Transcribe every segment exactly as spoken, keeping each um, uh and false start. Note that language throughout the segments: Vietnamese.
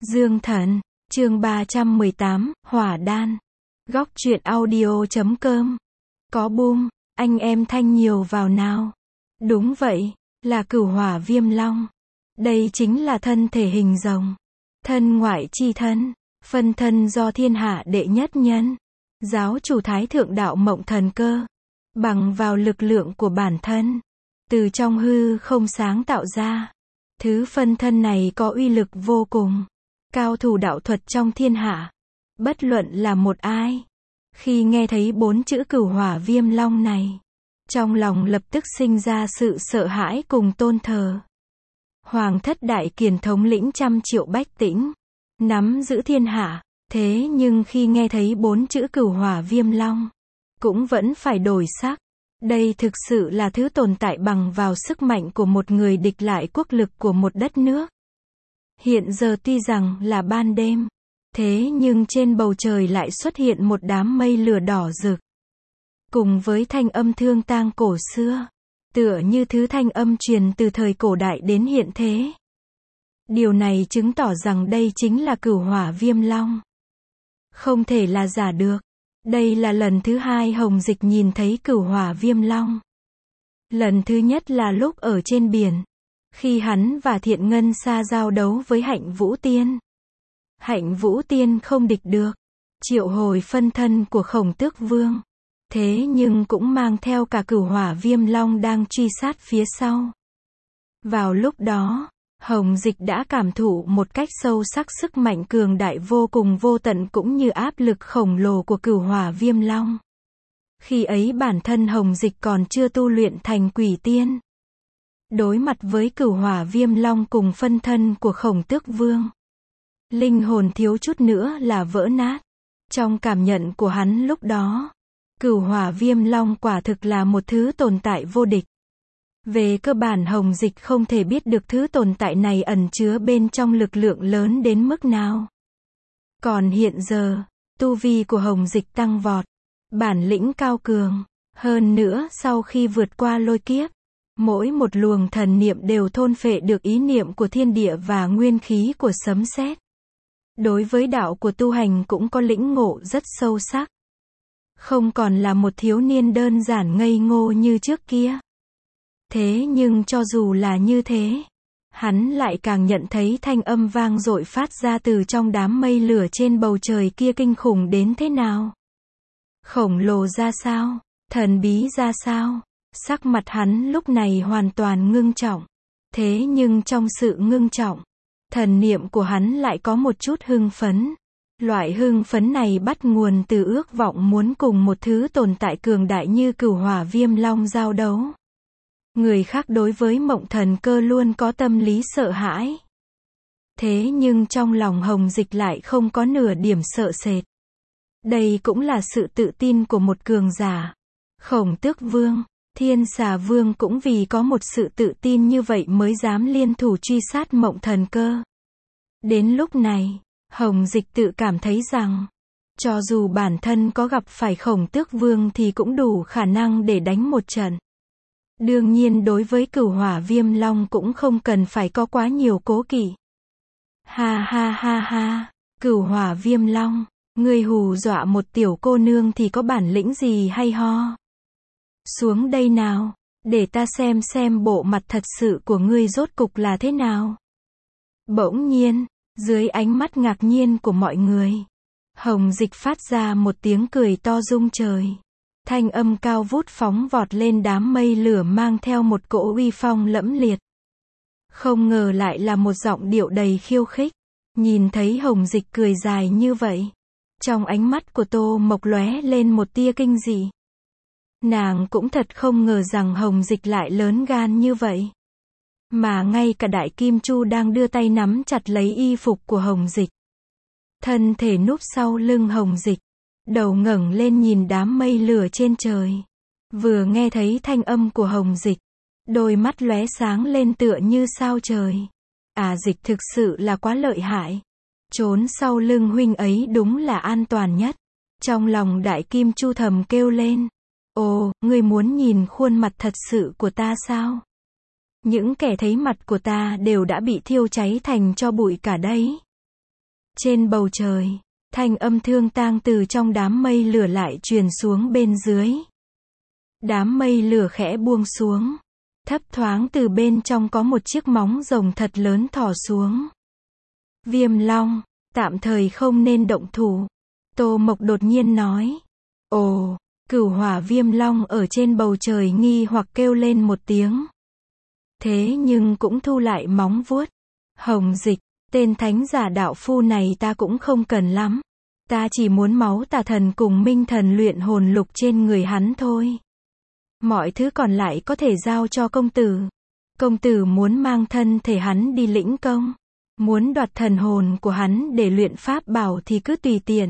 Dương Thần, chương ba trăm mười tám, Hỏa Đan. Góc truyện audio chấm com. Có boom, anh em thanh nhiều vào nào. Đúng vậy, là Cửu Hỏa Viêm Long. Đây chính là thân thể hình rồng. Thân ngoại chi thân, phân thân do thiên hạ đệ nhất nhân. Giáo chủ Thái Thượng Đạo Mộng Thần Cơ. Bằng vào lực lượng của bản thân. Từ trong hư không sáng tạo ra. Thứ phân thân này có uy lực vô cùng. Cao thủ đạo thuật trong thiên hạ. Bất luận là một ai. Khi nghe thấy bốn chữ Cửu Hỏa Viêm Long này. Trong lòng lập tức sinh ra sự sợ hãi cùng tôn thờ. Hoàng thất đại kiền thống lĩnh trăm triệu bách tĩnh. Nắm giữ thiên hạ. Thế nhưng khi nghe thấy bốn chữ Cửu Hỏa Viêm Long. Cũng vẫn phải đổi sắc. Đây thực sự là thứ tồn tại bằng vào sức mạnh của một người địch lại quốc lực của một đất nước. Hiện giờ tuy rằng là ban đêm. Thế nhưng trên bầu trời lại xuất hiện một đám mây lửa đỏ rực. Cùng với thanh âm thương tang cổ xưa. Tựa như thứ thanh âm truyền từ thời cổ đại đến hiện thế. Điều này chứng tỏ rằng đây chính là Cửu Hỏa Viêm Long. Không thể là giả được. Đây là lần thứ hai Hồng Dịch nhìn thấy Cửu Hỏa Viêm Long. Lần thứ nhất là lúc ở trên biển. Khi hắn và Thiện Ngân Sa giao đấu với Hạnh Vũ Tiên. Hạnh Vũ Tiên không địch được. Triệu hồi phân thân của Khổng Tước Vương. Thế nhưng cũng mang theo cả Cửu Hỏa Viêm Long đang truy sát phía sau. Vào lúc đó, Hồng Dịch đã cảm thụ một cách sâu sắc sức mạnh cường đại vô cùng vô tận cũng như áp lực khổng lồ của Cửu Hỏa Viêm Long. Khi ấy bản thân Hồng Dịch còn chưa tu luyện thành quỷ tiên. Đối mặt với Cửu Hỏa Viêm Long cùng phân thân của Khổng Tước Vương. Linh hồn thiếu chút nữa là vỡ nát. Trong cảm nhận của hắn lúc đó, Cửu Hỏa Viêm Long quả thực là một thứ tồn tại vô địch. Về cơ bản Hồng Dịch không thể biết được thứ tồn tại này ẩn chứa bên trong lực lượng lớn đến mức nào. Còn hiện giờ, tu vi của Hồng Dịch tăng vọt, bản lĩnh cao cường, hơn nữa sau khi vượt qua lôi kiếp, mỗi một luồng thần niệm đều thôn phệ được ý niệm của thiên địa và nguyên khí của sấm sét. Đối với đạo của tu hành cũng có lĩnh ngộ rất sâu sắc. Không còn là một thiếu niên đơn giản ngây ngô như trước kia. Thế nhưng cho dù là như thế, hắn lại càng nhận thấy thanh âm vang dội phát ra từ trong đám mây lửa trên bầu trời kia kinh khủng đến thế nào. Khổng lồ ra sao, thần bí ra sao, sắc mặt hắn lúc này hoàn toàn ngưng trọng. Thế nhưng trong sự ngưng trọng, thần niệm của hắn lại có một chút hưng phấn. Loại hưng phấn này bắt nguồn từ ước vọng muốn cùng một thứ tồn tại cường đại như Cửu Hỏa Viêm Long giao đấu. Người khác đối với Mộng Thần Cơ luôn có tâm lý sợ hãi. Thế nhưng trong lòng Hồng Dịch lại không có nửa điểm sợ sệt. Đây cũng là sự tự tin của một cường giả. Khổng Tước Vương, Thiên Xà Vương cũng vì có một sự tự tin như vậy mới dám liên thủ truy sát Mộng Thần Cơ. Đến lúc này, Hồng Dịch tự cảm thấy rằng, cho dù bản thân có gặp phải Khổng Tước Vương thì cũng đủ khả năng để đánh một trận. Đương nhiên đối với Cửu Hỏa Viêm Long cũng không cần phải có quá nhiều cố kỵ. Ha ha ha ha, Cửu Hỏa Viêm Long, ngươi hù dọa một tiểu cô nương thì có bản lĩnh gì hay ho. Xuống đây nào, để ta xem xem bộ mặt thật sự của ngươi rốt cục là thế nào. Bỗng nhiên, dưới ánh mắt ngạc nhiên của mọi người, Hồng Dịch phát ra một tiếng cười to rung trời. Thanh âm cao vút phóng vọt lên đám mây lửa mang theo một cỗ uy phong lẫm liệt. Không ngờ lại là một giọng điệu đầy khiêu khích. Nhìn thấy Hồng Dịch cười dài như vậy, trong ánh mắt của Tô Mộc lóe lên một tia kinh dị. Nàng cũng thật không ngờ rằng Hồng Dịch lại lớn gan như vậy. Mà ngay cả Đại Kim Chu đang đưa tay nắm chặt lấy y phục của Hồng Dịch. Thân thể núp sau lưng Hồng Dịch. Đầu ngẩng lên nhìn đám mây lửa trên trời. Vừa nghe thấy thanh âm của Hồng Dịch, đôi mắt lóe sáng lên tựa như sao trời. À Dịch thực sự là quá lợi hại. Trốn sau lưng huynh ấy đúng là an toàn nhất. Trong lòng Đại Kim Chu thầm kêu lên. Ồ, ngươi muốn nhìn khuôn mặt thật sự của ta sao? Những kẻ thấy mặt của ta đều đã bị thiêu cháy thành tro bụi cả đấy. Trên bầu trời, thanh âm thương tang từ trong đám mây lửa lại truyền xuống bên dưới. Đám mây lửa khẽ buông xuống. Thấp thoáng từ bên trong có một chiếc móng rồng thật lớn thò xuống. Viêm long, tạm thời không nên động thủ. Tô Mộc đột nhiên nói. Ồ, cửu hỏa viêm long ở trên bầu trời nghi hoặc kêu lên một tiếng. Thế nhưng cũng thu lại móng vuốt. Hồng Dịch, tên thánh giả đạo phu này ta cũng không cần lắm. Ta chỉ muốn máu tà thần cùng minh thần luyện hồn lục trên người hắn thôi. Mọi thứ còn lại có thể giao cho công tử. Công tử muốn mang thân thể hắn đi lĩnh công. Muốn đoạt thần hồn của hắn để luyện pháp bảo thì cứ tùy tiện.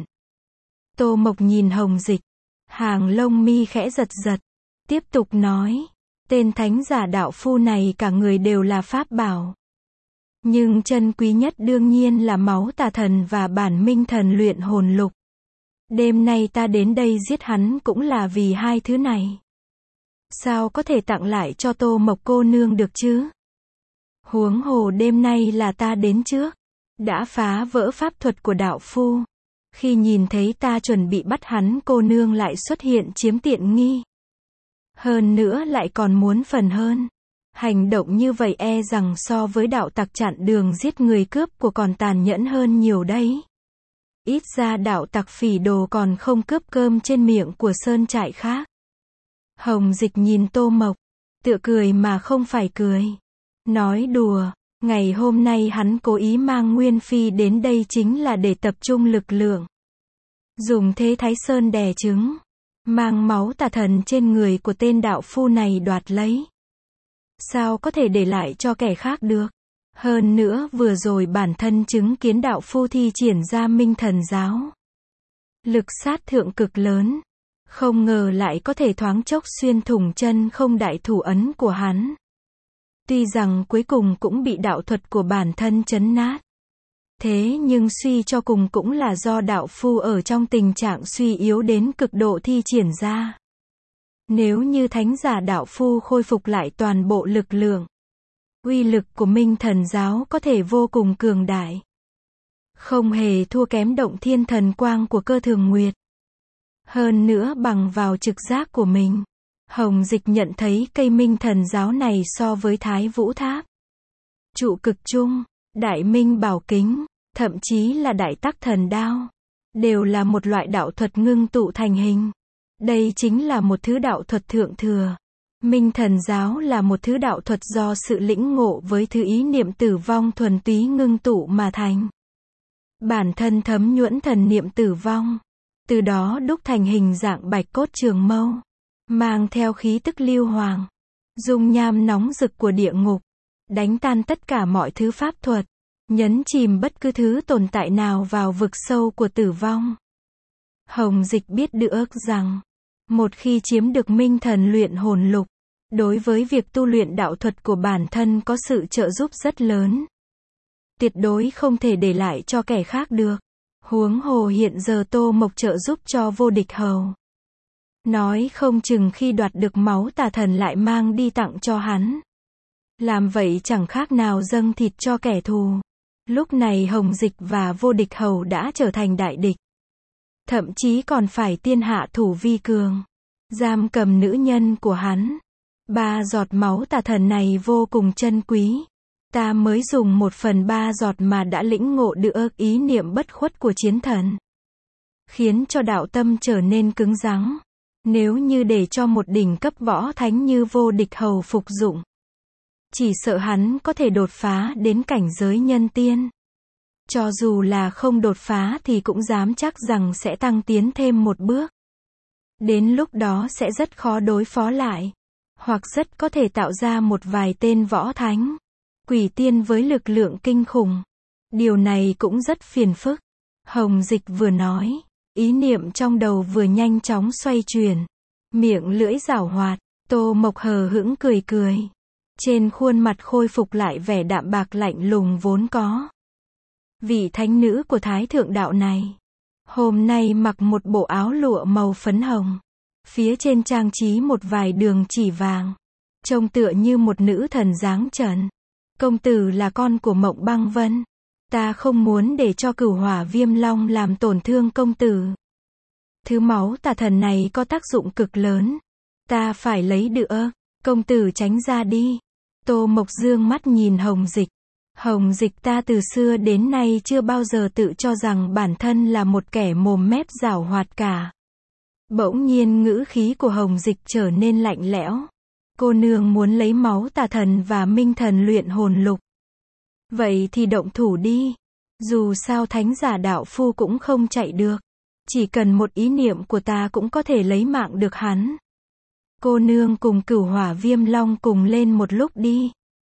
Tô Mộc nhìn Hồng Dịch. Hàng lông mi khẽ giật giật. Tiếp tục nói. Tên thánh giả đạo phu này cả người đều là pháp bảo. Nhưng chân quý nhất đương nhiên là máu tà thần và bản minh thần luyện hồn lục. Đêm nay ta đến đây giết hắn cũng là vì hai thứ này. Sao có thể tặng lại cho Tô Mộc cô nương được chứ? Huống hồ đêm nay là ta đến trước. Đã phá vỡ pháp thuật của đạo phu. Khi nhìn thấy ta chuẩn bị bắt hắn, cô nương lại xuất hiện chiếm tiện nghi. Hơn nữa lại còn muốn phần hơn. Hành động như vậy e rằng so với đạo tặc chặn đường giết người cướp của còn tàn nhẫn hơn nhiều đấy. Ít ra đạo tặc phỉ đồ còn không cướp cơm trên miệng của sơn trại khác. Hồng Dịch nhìn Tô Mộc, tựa cười mà không phải cười. Nói đùa, ngày hôm nay hắn cố ý mang Nguyên Phi đến đây chính là để tập trung lực lượng. Dùng thế Thái Sơn đè trứng. Mang máu tà thần trên người của tên đạo phu này đoạt lấy. Sao có thể để lại cho kẻ khác được? Hơn nữa vừa rồi bản thân chứng kiến đạo phu thi triển ra minh thần giáo. Lực sát thượng cực lớn. Không ngờ lại có thể thoáng chốc xuyên thủng chân không đại thủ ấn của hắn. Tuy rằng cuối cùng cũng bị đạo thuật của bản thân chấn nát. Thế nhưng suy cho cùng cũng là do đạo phu ở trong tình trạng suy yếu đến cực độ thi triển ra. Nếu như thánh giả đạo phu khôi phục lại toàn bộ lực lượng, uy lực của minh thần giáo có thể vô cùng cường đại. Không hề thua kém động thiên thần quang của Cơ Thường Nguyệt. Hơn nữa bằng vào trực giác của mình, Hồng Dịch nhận thấy cây minh thần giáo này so với Thái Vũ Tháp, Trụ Cực Trung, Đại Minh Bảo Kính, thậm chí là Đại Tắc Thần Đao, đều là một loại đạo thuật ngưng tụ thành hình. Đây chính là một thứ đạo thuật thượng thừa. Minh thần giáo là một thứ đạo thuật do sự lĩnh ngộ với thứ ý niệm tử vong thuần túy ngưng tụ mà thành. Bản thân thấm nhuẫn thần niệm tử vong, từ đó đúc thành hình dạng bạch cốt trường mâu, mang theo khí tức lưu hoàng, dung nham nóng rực của địa ngục, đánh tan tất cả mọi thứ pháp thuật, nhấn chìm bất cứ thứ tồn tại nào vào vực sâu của tử vong. Hồng Dịch biết được rằng, một khi chiếm được minh thần luyện hồn lục, đối với việc tu luyện đạo thuật của bản thân có sự trợ giúp rất lớn. Tuyệt đối không thể để lại cho kẻ khác được. Huống hồ hiện giờ Tô Mộc trợ giúp cho Vô Địch Hầu. Nói không chừng khi đoạt được máu tà thần lại mang đi tặng cho hắn. Làm vậy chẳng khác nào dâng thịt cho kẻ thù. Lúc này Hồng Dịch và Vô Địch Hầu đã trở thành đại địch. Thậm chí còn phải tiên hạ thủ vi cường. Giam cầm nữ nhân của hắn. Ba giọt máu tà thần này vô cùng chân quý. Ta mới dùng một phần ba giọt mà đã lĩnh ngộ được ý niệm bất khuất của chiến thần. Khiến cho đạo tâm trở nên cứng rắn. Nếu như để cho một đỉnh cấp võ thánh như Vô Địch Hầu phục dụng, chỉ sợ hắn có thể đột phá đến cảnh giới nhân tiên. Cho dù là không đột phá thì cũng dám chắc rằng sẽ tăng tiến thêm một bước. Đến lúc đó sẽ rất khó đối phó lại. Hoặc rất có thể tạo ra một vài tên võ thánh, quỷ tiên với lực lượng kinh khủng. Điều này cũng rất phiền phức. Hồng Dịch vừa nói, ý niệm trong đầu vừa nhanh chóng xoay chuyển. Miệng lưỡi giảo hoạt, Tô Mộc hờ hững cười cười. Trên khuôn mặt khôi phục lại vẻ đạm bạc lạnh lùng vốn có. Vị thánh nữ của Thái Thượng Đạo này, hôm nay mặc một bộ áo lụa màu phấn hồng. Phía trên trang trí một vài đường chỉ vàng. Trông tựa như một nữ thần dáng trần. Công tử là con của Mộng Băng Vân. Ta không muốn để cho cửu hỏa viêm long làm tổn thương công tử. Thứ máu tà thần này có tác dụng cực lớn. Ta phải lấy được. Công tử tránh ra đi. Tô Mộc dương mắt nhìn Hồng Dịch. Hồng Dịch ta từ xưa đến nay chưa bao giờ tự cho rằng bản thân là một kẻ mồm mép giảo hoạt cả. Bỗng nhiên ngữ khí của Hồng Dịch trở nên lạnh lẽo. Cô nương muốn lấy máu tà thần và minh thần luyện hồn lục. Vậy thì động thủ đi. Dù sao thánh giả đạo phu cũng không chạy được. Chỉ cần một ý niệm của ta cũng có thể lấy mạng được hắn. Cô nương cùng cửu hỏa viêm long cùng lên một lúc đi.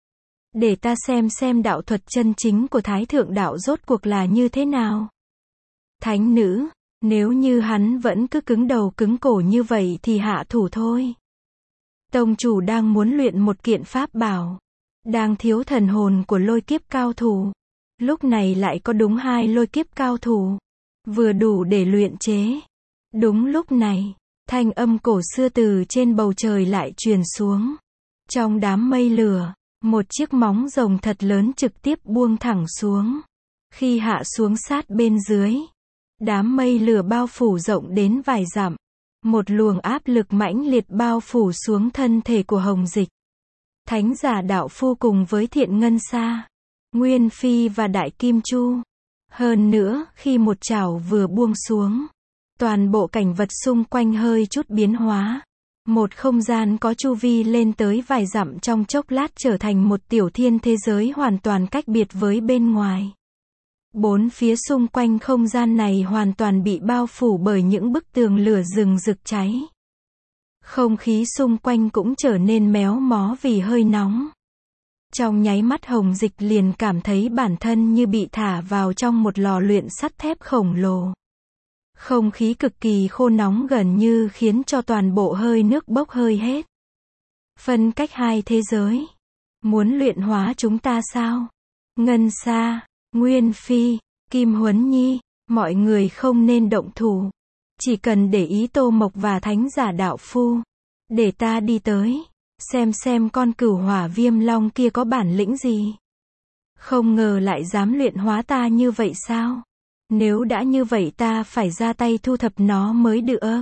Để ta xem xem đạo thuật chân chính của Thái Thượng Đạo rốt cuộc là như thế nào. Thánh nữ, nếu như hắn vẫn cứ cứng đầu cứng cổ như vậy thì hạ thủ thôi. Tông chủ đang muốn luyện một kiện pháp bảo. Đang thiếu thần hồn của lôi kiếp cao thủ. Lúc này lại có đúng hai lôi kiếp cao thủ. Vừa đủ để luyện chế. Đúng lúc này, thanh âm cổ xưa từ trên bầu trời lại truyền xuống. Trong đám mây lửa, một chiếc móng rồng thật lớn trực tiếp buông thẳng xuống. Khi hạ xuống sát bên dưới, đám mây lửa bao phủ rộng đến vài dặm. Một luồng áp lực mãnh liệt bao phủ xuống thân thể của Hồng Dịch. Thánh giả đạo phu cùng với Thiện Ngân Sa, Nguyên Phi và Đại Kim Chu. Hơn nữa, khi một chảo vừa buông xuống, toàn bộ cảnh vật xung quanh hơi chút biến hóa. Một không gian có chu vi lên tới vài dặm trong chốc lát trở thành một tiểu thiên thế giới hoàn toàn cách biệt với bên ngoài. Bốn phía xung quanh không gian này hoàn toàn bị bao phủ bởi những bức tường lửa rừng rực cháy. Không khí xung quanh cũng trở nên méo mó vì hơi nóng. Trong nháy mắt Hồng Dịch liền cảm thấy bản thân như bị thả vào trong một lò luyện sắt thép khổng lồ. Không khí cực kỳ khô nóng gần như khiến cho toàn bộ hơi nước bốc hơi hết. Phân cách hai thế giới. Muốn luyện hóa chúng ta sao? Ngân Sa, Nguyên Phi, Kim Huấn Nhi, mọi người không nên động thủ. Chỉ cần để ý Tô Mộc và thánh giả đạo phu. Để ta đi tới. Xem xem con cửu hỏa viêm long kia có bản lĩnh gì. Không ngờ lại dám luyện hóa ta như vậy sao? Nếu đã như vậy ta phải ra tay thu thập nó mới được.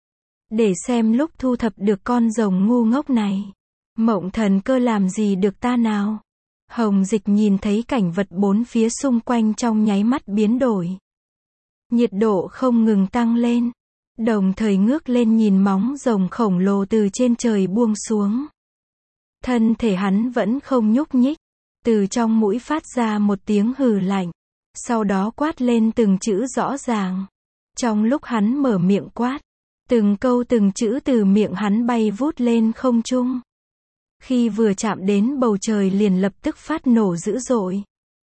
Để xem lúc thu thập được con rồng ngu ngốc này. Mộng thần cơ làm gì được ta nào? Hồng Dịch nhìn thấy cảnh vật bốn phía xung quanh trong nháy mắt biến đổi. Nhiệt độ không ngừng tăng lên. Đồng thời ngước lên nhìn móng rồng khổng lồ từ trên trời buông xuống. Thân thể hắn vẫn không nhúc nhích. Từ trong mũi phát ra một tiếng hừ lạnh. Sau đó quát lên từng chữ rõ ràng. Trong lúc hắn mở miệng quát, từng câu từng chữ từ miệng hắn bay vút lên không trung. Khi vừa chạm đến bầu trời liền lập tức phát nổ dữ dội.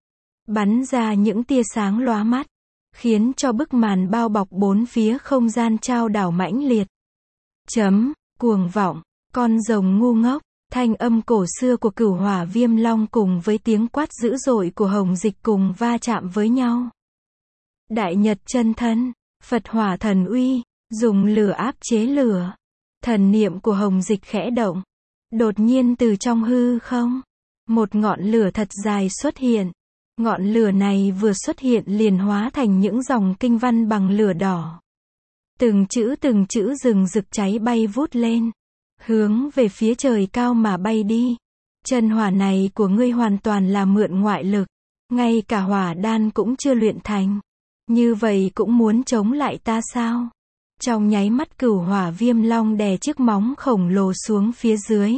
Bắn ra những tia sáng lóa mắt, khiến cho bức màn bao bọc bốn phía không gian trao đảo mãnh liệt. Chấm, cuồng vọng, con rồng ngu ngốc, thanh âm cổ xưa của cửu hỏa viêm long cùng với tiếng quát dữ dội của Hồng Dịch cùng va chạm với nhau. Đại Nhật chân thân, Phật hỏa thần uy, dùng lửa áp chế lửa. Thần niệm của Hồng Dịch khẽ động. Đột nhiên từ trong hư không, một ngọn lửa thật dài xuất hiện. Ngọn lửa này vừa xuất hiện liền hóa thành những dòng kinh văn bằng lửa đỏ. Từng chữ từng chữ rừng rực cháy bay vút lên. Hướng về phía trời cao mà bay đi. Chân hỏa này của ngươi hoàn toàn là mượn ngoại lực. Ngay cả hỏa đan cũng chưa luyện thành. Như vậy cũng muốn chống lại ta sao? Trong nháy mắt cửu hỏa viêm long đè chiếc móng khổng lồ xuống phía dưới.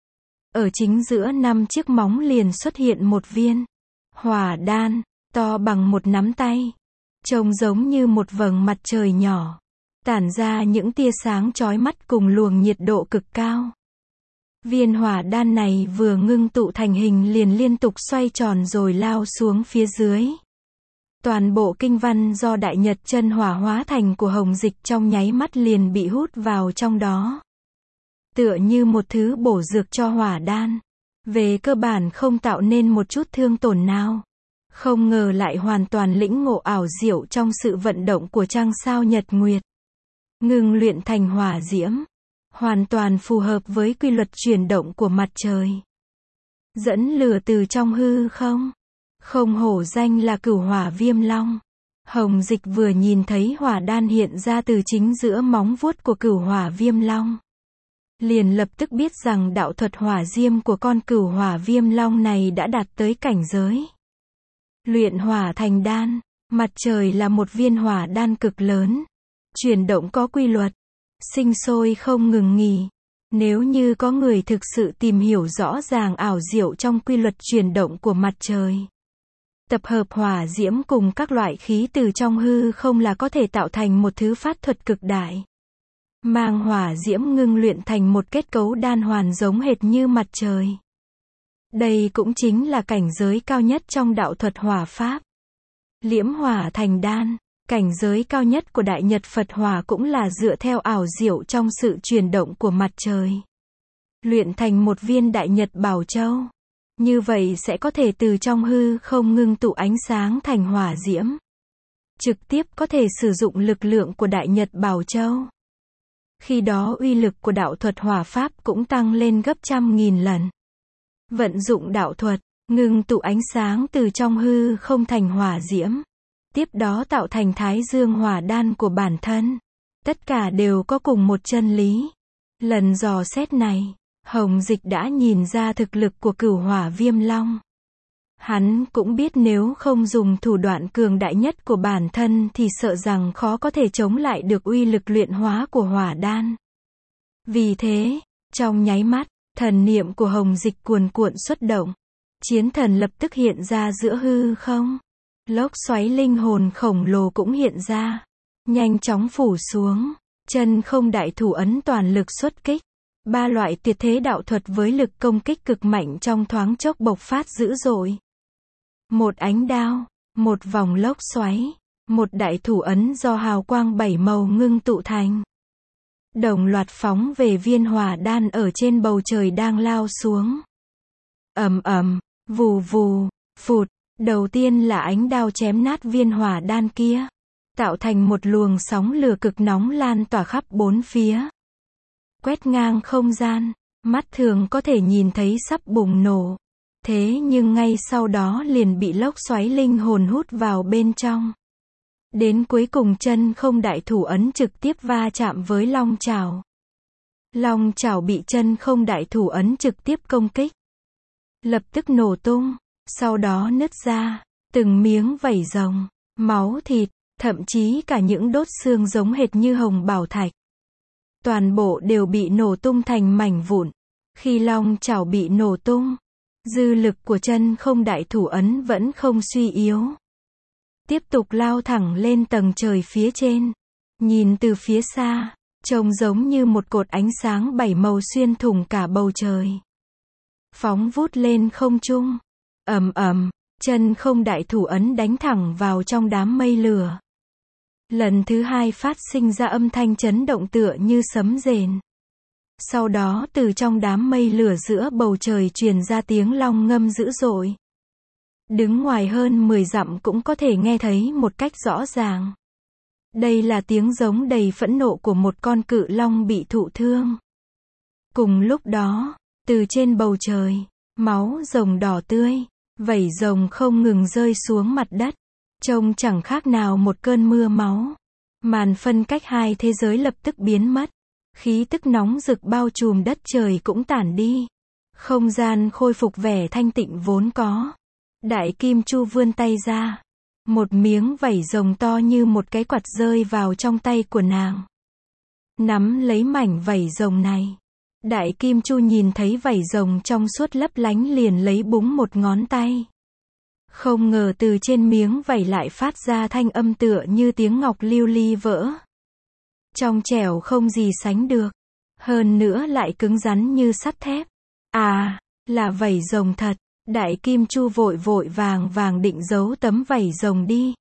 Ở chính giữa năm chiếc móng liền xuất hiện một viên hỏa đan, to bằng một nắm tay. Trông giống như một vầng mặt trời nhỏ. Tản ra những tia sáng chói mắt cùng luồng nhiệt độ cực cao. Viên hỏa đan này vừa ngưng tụ thành hình liền liên tục xoay tròn rồi lao xuống phía dưới. Toàn bộ kinh văn do Đại Nhật chân hỏa hóa thành của Hồng Dịch trong nháy mắt liền bị hút vào trong đó. Tựa như một thứ bổ dược cho hỏa đan. Về cơ bản không tạo nên một chút thương tổn nào. Không ngờ lại hoàn toàn lĩnh ngộ ảo diệu trong sự vận động của trăng sao nhật nguyệt. Ngừng luyện thành hỏa diễm. Hoàn toàn phù hợp với quy luật chuyển động của mặt trời. Dẫn lửa từ trong hư không. Không hổ danh là cửu hỏa viêm long. Hồng Dịch vừa nhìn thấy hỏa đan hiện ra từ chính giữa móng vuốt của cửu hỏa viêm long, liền lập tức biết rằng đạo thuật hỏa diêm của con cửu hỏa viêm long này đã đạt tới cảnh giới luyện hỏa thành đan. Mặt trời là một viên hỏa đan cực lớn, chuyển động có quy luật, sinh sôi không ngừng nghỉ. Nếu như có người thực sự tìm hiểu rõ ràng ảo diệu trong quy luật chuyển động của mặt trời, tập hợp hỏa diễm cùng các loại khí từ trong hư không là có thể tạo thành một thứ pháp thuật cực đại. Mang hỏa diễm ngưng luyện thành một kết cấu đan hoàn giống hệt như mặt trời. Đây cũng chính là cảnh giới cao nhất trong đạo thuật hỏa pháp. Liễm hỏa thành đan, cảnh giới cao nhất của Đại Nhật Phật Hỏa cũng là dựa theo ảo diệu trong sự chuyển động của mặt trời, luyện thành một viên Đại Nhật Bảo Châu. Như vậy sẽ có thể từ trong hư không ngưng tụ ánh sáng thành hỏa diễm, trực tiếp có thể sử dụng lực lượng của Đại Nhật Bảo Châu. Khi đó uy lực của đạo thuật hỏa pháp cũng tăng lên gấp trăm nghìn lần. Vận dụng đạo thuật, ngưng tụ ánh sáng từ trong hư không thành hỏa diễm, tiếp đó tạo thành Thái Dương hỏa đan của bản thân. Tất cả đều có cùng một chân lý. Lần dò xét này, Hồng Dịch đã nhìn ra thực lực của cửu hỏa viêm long. Hắn cũng biết nếu không dùng thủ đoạn cường đại nhất của bản thân thì sợ rằng khó có thể chống lại được uy lực luyện hóa của hỏa đan. Vì thế, trong nháy mắt, thần niệm của Hồng Dịch cuồn cuộn xuất động. Chiến thần lập tức hiện ra giữa hư không. Lốc xoáy linh hồn khổng lồ cũng hiện ra, nhanh chóng phủ xuống. Chân không đại thủ ấn toàn lực xuất kích. Ba loại tuyệt thế đạo thuật với lực công kích cực mạnh trong thoáng chốc bộc phát dữ dội. Một ánh đao, một vòng lốc xoáy, một đại thủ ấn do hào quang bảy màu ngưng tụ thành, đồng loạt phóng về viên hỏa đan ở trên bầu trời đang lao xuống. Ầm ầm, vù vù, phụt. Đầu tiên là ánh đao chém nát viên hỏa đan kia, tạo thành một luồng sóng lửa cực nóng lan tỏa khắp bốn phía, quét ngang không gian, mắt thường có thể nhìn thấy sắp bùng nổ. Thế nhưng ngay sau đó liền bị lốc xoáy linh hồn hút vào bên trong. Đến cuối cùng chân không đại thủ ấn trực tiếp va chạm với long chảo. Long chảo bị chân không đại thủ ấn trực tiếp công kích, lập tức nổ tung, sau đó nứt ra từng miếng vảy rồng, máu thịt, thậm chí cả những đốt xương giống hệt như hồng bảo thạch. Toàn bộ đều bị nổ tung thành mảnh vụn. Khi long chảo bị nổ tung, dư lực của chân không đại thủ ấn vẫn không suy yếu, tiếp tục lao thẳng lên tầng trời phía trên. Nhìn từ phía xa, trông giống như một cột ánh sáng bảy màu xuyên thủng cả bầu trời, phóng vút lên không trung. Ầm ầm, chân không đại thủ ấn đánh thẳng vào trong đám mây lửa. Lần thứ hai phát sinh ra âm thanh chấn động tựa như sấm rền. Sau đó từ trong đám mây lửa giữa bầu trời truyền ra tiếng long ngâm dữ dội. Đứng ngoài hơn mười dặm cũng có thể nghe thấy một cách rõ ràng. Đây là tiếng giống đầy phẫn nộ của một con cự long bị thụ thương. Cùng lúc đó, từ trên bầu trời, máu rồng đỏ tươi, vảy rồng không ngừng rơi xuống mặt đất, trông chẳng khác nào một cơn mưa máu. Màn phân cách hai thế giới lập tức biến mất, khí tức nóng rực bao trùm đất trời cũng tản đi, không gian khôi phục vẻ thanh tịnh vốn có. Đại Kim Chu vươn tay ra, một miếng vảy rồng to như một cái quạt rơi vào trong tay của nàng. Nắm lấy mảnh vảy rồng này, Đại Kim Chu nhìn thấy vảy rồng trong suốt lấp lánh liền lấy búng một ngón tay. Không ngờ từ trên miếng vảy lại phát ra thanh âm tựa như tiếng ngọc lưu ly vỡ. Trong trẻo không gì sánh được, hơn nữa lại cứng rắn như sắt thép. À, là vảy rồng thật. Đại Kim Chu vội vội vàng vàng định giấu tấm vảy rồng đi.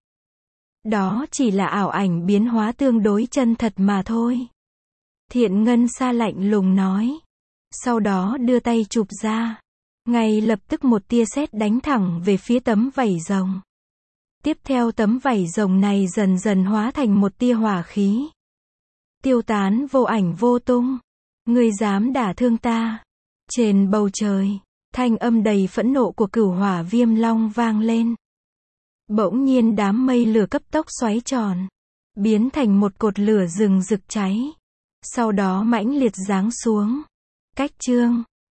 Đó chỉ là ảo ảnh biến hóa tương đối chân thật mà thôi. Thiện Ngân Sa lạnh lùng nói. Sau đó đưa tay chụp ra. Ngay lập tức một tia sét đánh thẳng về phía tấm vảy rồng. Tiếp theo tấm vảy rồng này dần dần hóa thành một tia hỏa khí, tiêu tán vô ảnh vô tung. Ngươi dám đả thương ta? Trên bầu trời, Thanh âm đầy phẫn nộ của cửu hỏa viêm long vang lên. Bỗng nhiên đám mây lửa cấp tốc xoáy tròn, biến thành một cột lửa rừng rực cháy. Sau đó mãnh liệt giáng xuống. Cách chương